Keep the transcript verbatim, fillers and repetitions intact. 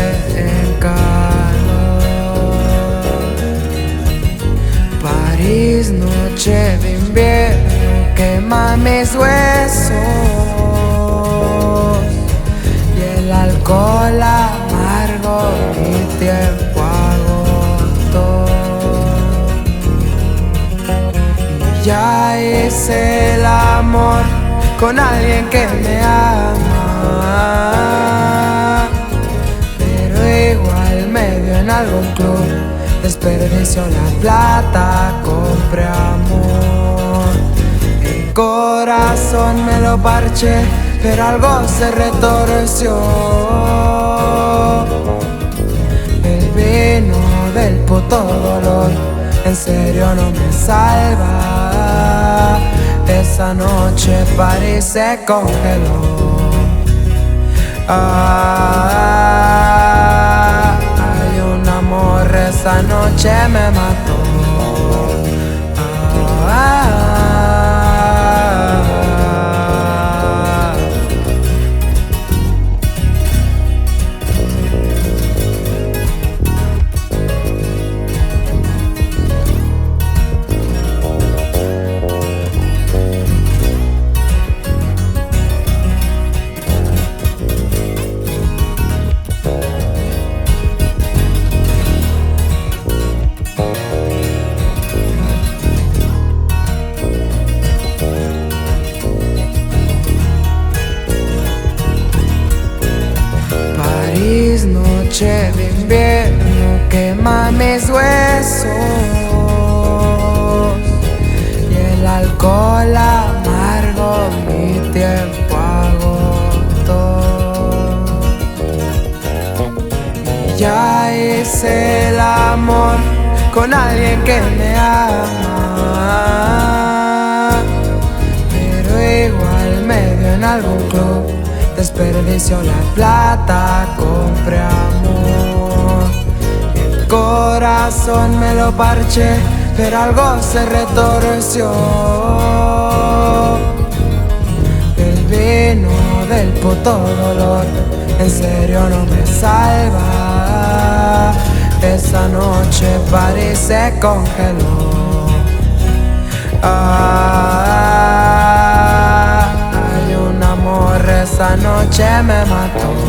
en calor. París, noche de invierno, quema mis huesos y el alcohol amargo mi tiempo agotó. Y ya hice el amor con alguien que me ama, pero igual me dio en algún club, desperdicio la plata, compré amor. El corazón me lo parché, pero algo se retorció. El vino del puto dolor, en serio no me salva. Esa noche París se congeló. Ah, hay un amor, esa noche me mató. Ah, París, noche de invierno, quema mis huesos y el alcohol amargo mi tiempo agotó. Y ya hice el amor con alguien que me ama, pero igual me dio en algún club, desperdicio la plata, compré amor. El corazón me lo parché, pero algo se retorció. El vino del puto dolor, en serio no me salva. Esa noche París se congeló. Ah, esa noche me mató.